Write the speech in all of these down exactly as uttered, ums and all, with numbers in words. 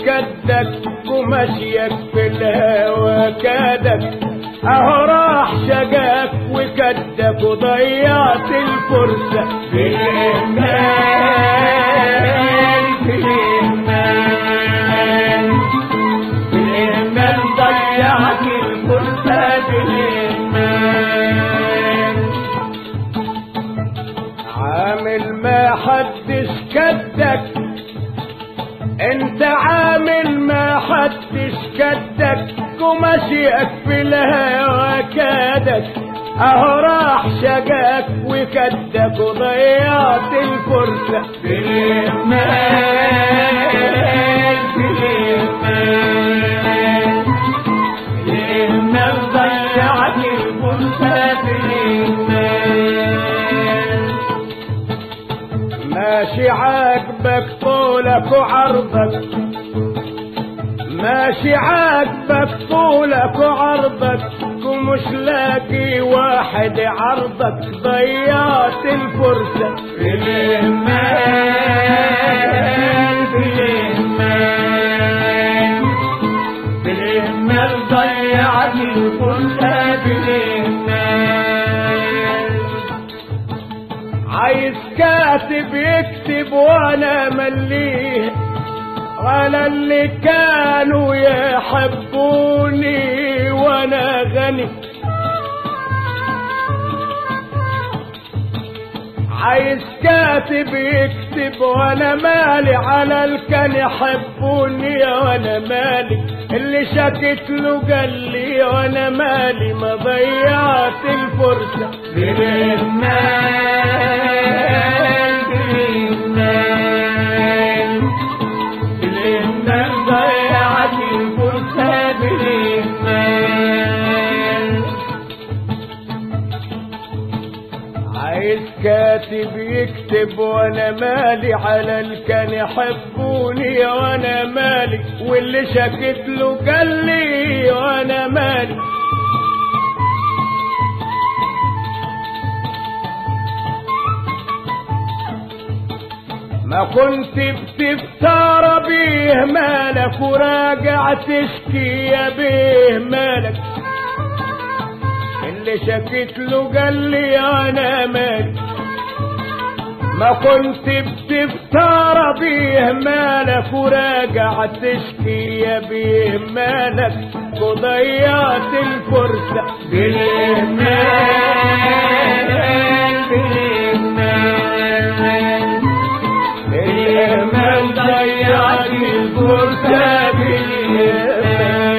كدك ومشيك في الهوى كادك، اهو راح شقاك وكدك وضيعت الفرصة بالإهمال بالإهمال بالإهمال ضيعت الفرصة بالإهمال. عامل ما حدش كدك، انت عامل ما حدش كدك ومشيك في الهوى كادك، اهو راح شقاك وكدك وضيعت الفرصة بالإهمال بالإهمال بالإهمال ضيعت الفرصة بالإهمال. ماشي عاجبك طولك وعرضك، ماشي عاجبك طولك وعرضك ومش لاقي واحد عرضك، ضيعت الفرصة بالإهمال بالإهمال بالإهمال ضيعت الفرصة بالإهمال. عايز كاتب يكتب وانا مليه على اللي كانوا يحبوني وانا غني، عايز كاتب يكتب وانا مالي على اللي كان يحبوني وانا مالي، اللي شكت له قال لي وانا مالي، ما ضيعت الفرصة بالإهمال بالإهمال بالإهمال ضيعت الفرصة بالإهمال. عايز كاتب يكتب وانا مالي على اللي كان يحبوني وانا مالي، واللي شكت له قال لي وانا مالي، ما كنت بتفتر بيه مالك وراجع تشكي يا بيه مالك، اللي شكيت له قال لي انا مالي، ما كنت بتفتر بيه مالك وراجع تشكي يا بيه مالك، وضيعت الفرصة بالإهمال بالإهمال بالإهمال ضيعت الفرصة بالإهمال.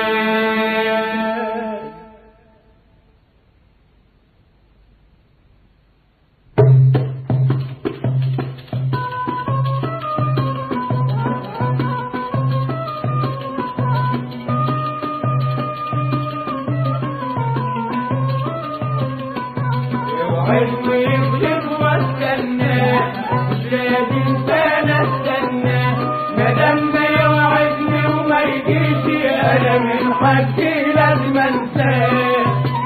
وعلم يكذب واستنى لازم سنة استنى، مادام ما يوعدني وما يجيش انا من حقي لازم انساه.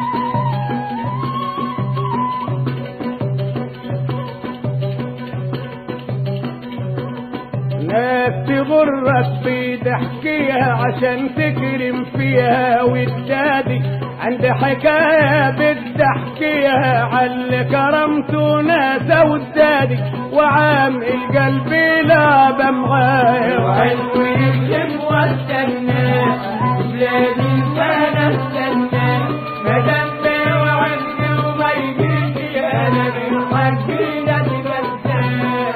ناس تغرك بضحكيها عشان تكرم فيها ودادي، عندي حكاية بدي احكيها عاللي كرمته ناس ودادي، وعام القلب لعب معايا. وعلم يكذب واستنى لازم سنة استنى، مادام ما يوعدني وما يجيش انا من حقي لازم انساه.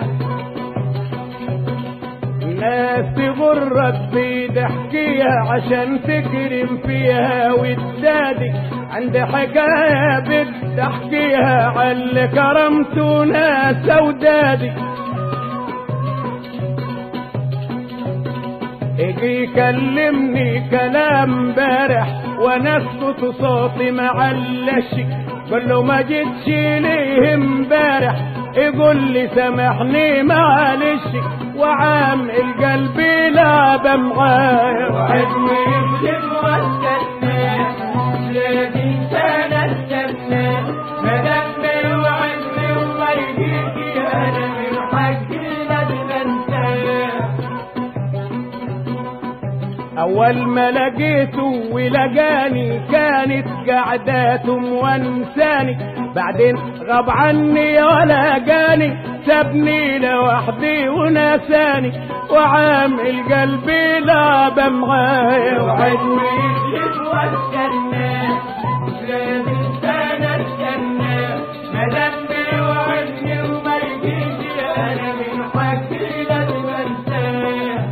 ناس تغرك بضحكيها عشان تكرم فيها ودادي، عندي حكاية بدي احكيها عاللي كرمته ناس ودادي، اجي يكلمني كلام بارح وانا اسكت صوتي معلش، قل له ما جيتش ليه امبارح، يقول لي سامحني معلش، وعام القلب لعب معايا. وعلم يكذب واستنى لازم سنة استنى، مادام ما يوعدني وما يجيش انا من حقي لازم انساه. اول ما لقيته ولقاني كانت قعداته موانساني، بعدين غاب عني ولا جاني سابني لوحدي ونساني، وعامل قلبي لعبة معايا وعد ويجلس واستنى لازم سنة استنى ما دام وعدني وما يجيش انا من حقي لازم انساه.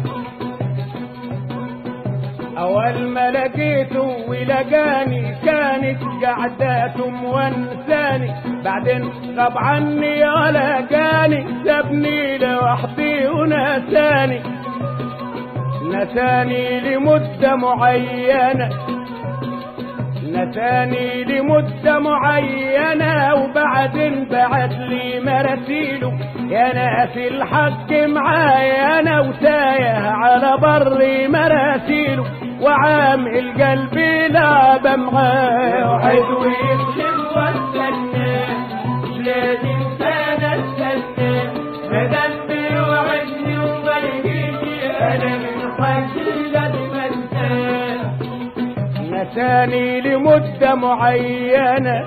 اول ما لقيته ولقاني كانت قعداته موانساني، بعدين غاب عني ولا جاني سابني لوحدي ونساني، نساني لمدة معينة نساني لمدة معينة وبعدين بعت لي مراسيله، يا ناس الحق معايا انا وتايه على بر مراسيله، وعامل قلبي لعبة معايا. وعد ويكتب واستنى لازم سنة استنى ما دام وعدني وما يجيش انا من حقي لازم انساه. نساني لمدة معينة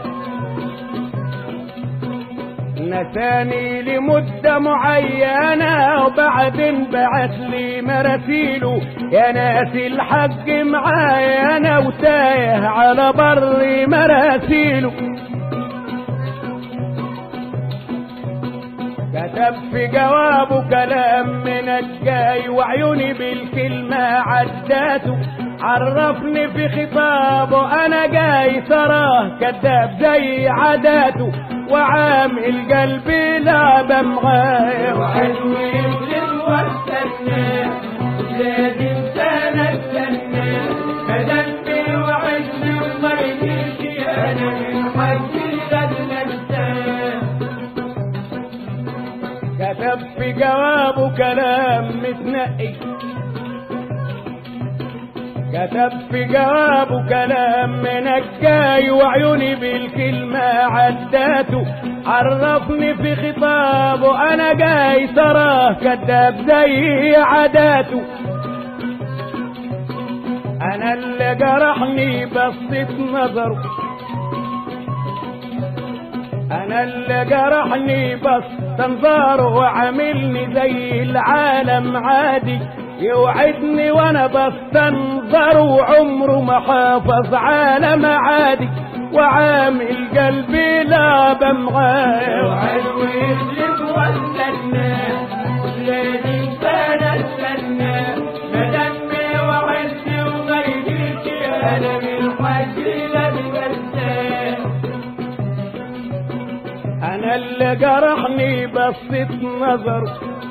نساني لمدة معينة وبعدين بعت لي مراسيله، يا ناس الحق معايا انا وتايه على بر مراسيله. كتب في جوابه كلام من الجاي وعيوني بالكلمة عداته، عرفني في خطابه انا جاي تراه كذاب زي عاداته، وعامل قلبي لعبة معايا. وعد ويجلس واستنى لازم سنة استنى ما دام وعدني وما يجيش انا من حقي لازم انساه. كتب في جوابه كلام متنقي كتب في جوابه كلام من الجاي وعيوني بالكلمة عداته، عرفني في خطابه انا جاي تراه كذاب زي عاداته، انا اللي جرحني بصيت نظره انا اللي جرحني بس تنظاره وعاملني زي العالم عادي، يوعدني وانا بستنظر وعمره ما حافظ على معادي، وعامل قلبي لعبة معايا. وعد ويجلس واستنى لازم سنة استنى ما دام وعدني وما يجيش انا من حقي لازم انساه. انا اللي جرحني بصيت نظره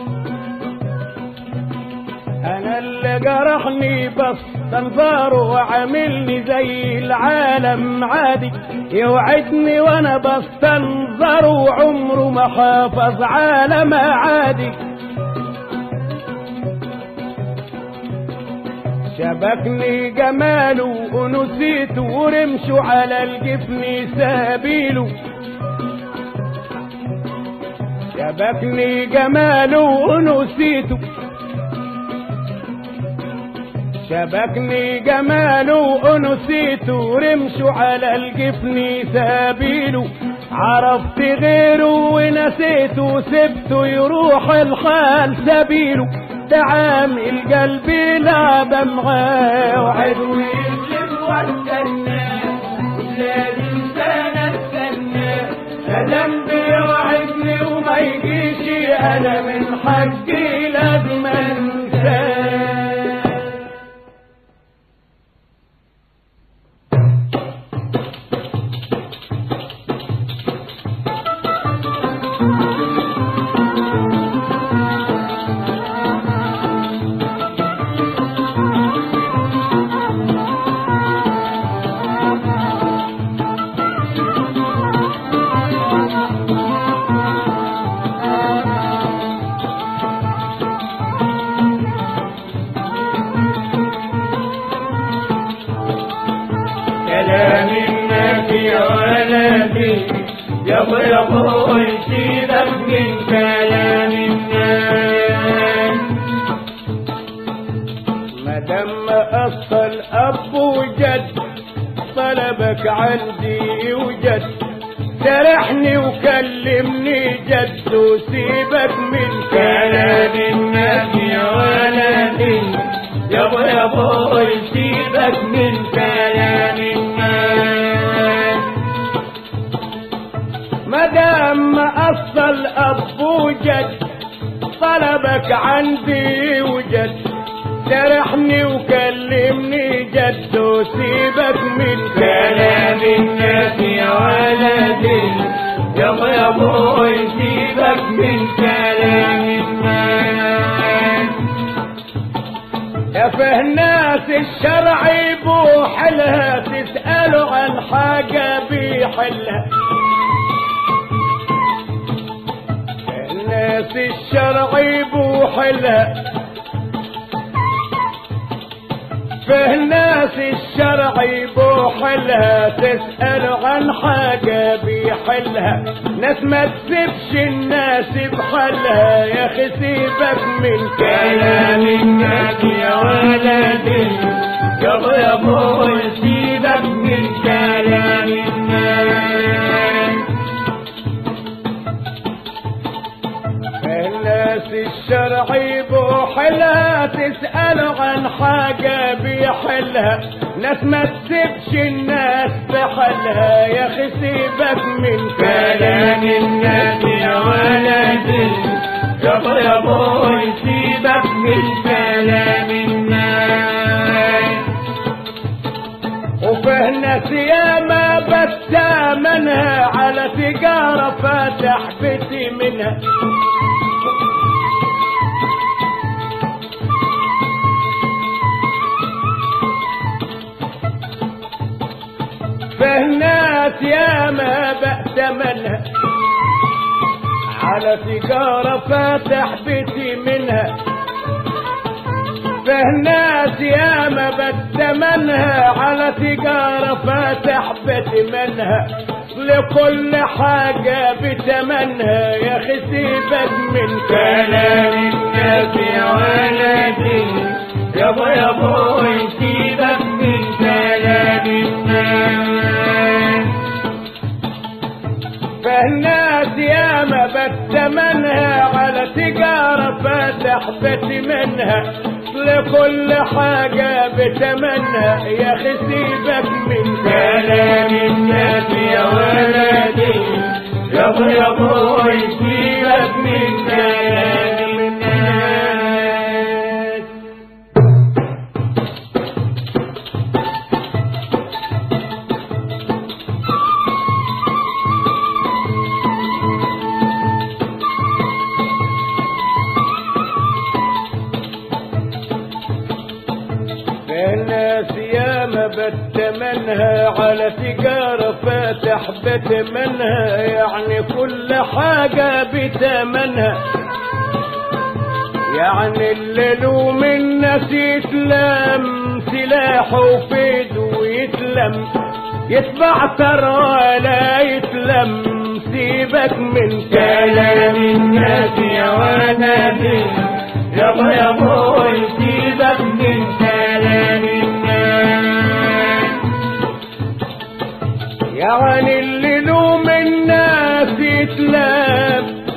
انا اللي جرحني بس تنظره وعاملني زي العالم عادي، يوعدني وانا بستنظر وعمره ما حافظ على معادي، شبكني جماله ونسيته ورمشه على الجفن سابيله، شبكني جماله ونسيته شبكني جماله ونسيته رمشه على الجفن سابيله، عرفت غيره ونسيته سبته يروح الحال سبيله، تعامل قلبي لعبة معاه. وعد ويجلس واستنى لازم سنة استنى ما دام وعدني وما يجيش انا من حقي لازم انساه. كلام النبي ولا بي يضرب يسيبك من كلام الناس، مادام اصل اب وجد طلبك عندي وجد سرحني وكلمني جد وسيبك من كلام الناس يا ولدي يابا يابا سيبك من كلام الناس. مادام اصل اب وجد طلبك عندي وجد سرحني وكلمني جد وسيبك من كلام الناس يا ولدي يابا يابا سيبك من كلام الناس. يا فهناس الشرع يبوح لها تسألوا عن حاجة بيحلها فهناس الشرع يبوح لها فهناس الشرع يبوح لها تسأل عن حاجة بيحلها ناس ما تسيبش الناس بحلها يا اخي سيبك من كلام الناس يا ولدي يابا يابا سيبك من كلام الناس. الناس الشرع يبوح لها تسأل عن حاجة بيحلها ناس ما تسيبش الناس بحلها يا اخي سيبك من كلام الناس يا ولدي يابا يابا سيبك من كلام الناس. وفيه ناس ياما بتامنها على تجارة فاتح بيتي منها فيه ناس ياما بتامنها على تجارة فاتح بيتي منها فيه ناس ياما بتمنها على تجارة فاتح بيتي منها لكل حاجة بتمنها يا اخي سيبك من كلام الناس يا ولدي يابا يابا سيبك من كلام الناس. فالناس ياما بتمنها على تجارة فاتح بيتي منها لكل حاجة بتمنها يا اخي سيبك من كلام الناس يا ولدي يابا يابا سيبك من كلام الناس. الناس ياما بتمنها على تجارة فاتح بتمنها يعني كل حاجة بتمنها يعني الليل ومن الناس يتلم سلاحه في ايده ويتلم يتبع ترى ولا يتلم سيبك من كلام الناس يا ولدي يابا يابا سيبك من كلام الناس. يعني اللي لوم الناس يتلام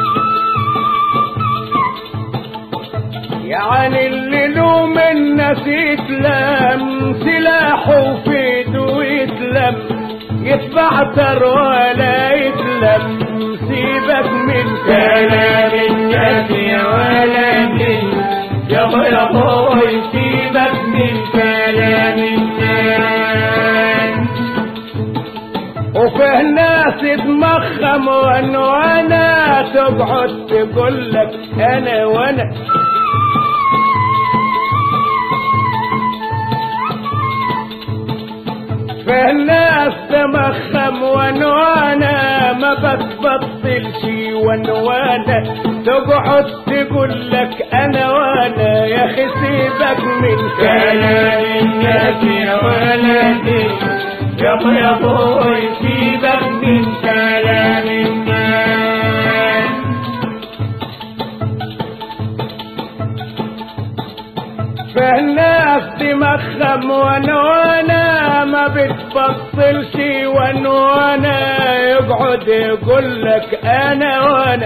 يعني اللي لوم الناس يتلام سلاحه في ايده يتلم يتبع ترى ولا يتلم سيبك من كلام الناس يا ولدي يابا يابا سيبك من كلام الناس. وفيه ناس تمخم وانا وانا تقعد تقول لك انا وانا فيه ناس تمخم وانا وانا ما بتبطلش وانا وانا تقعد تقول لك انا وانا يا اخي سيبك من كلام الناس يا ولدي يابا يابا سيبك من كلام الناس. فيه ناس دماغهم وانا وانا ما بتبطلش وانا وانا يقعد يقول لك انا وانا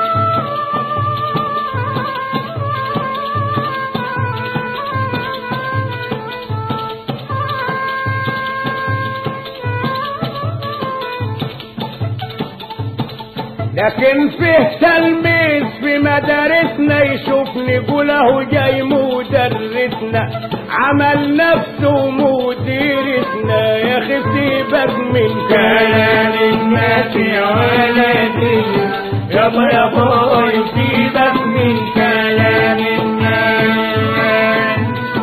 لكن فيه تلميذ في مدارسنا يشوفني يقوله جاي مدرسنا عمل نفسه مديرتنا يا اخي سيبك من كلام الناس يا ولدي يابا يا بوي سيبك من كلام الناس.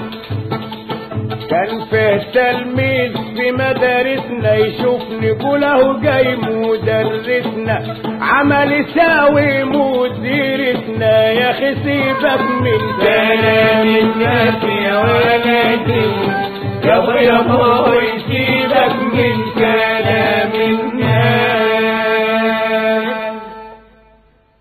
كان فيه تلميذ في مدارسنا يشوفني يقوله جاي مدرسنا عمل يساوي مديرتنا يا اخي سيبك من كلام الناس يا ولدي يابا يا بوي سيبك من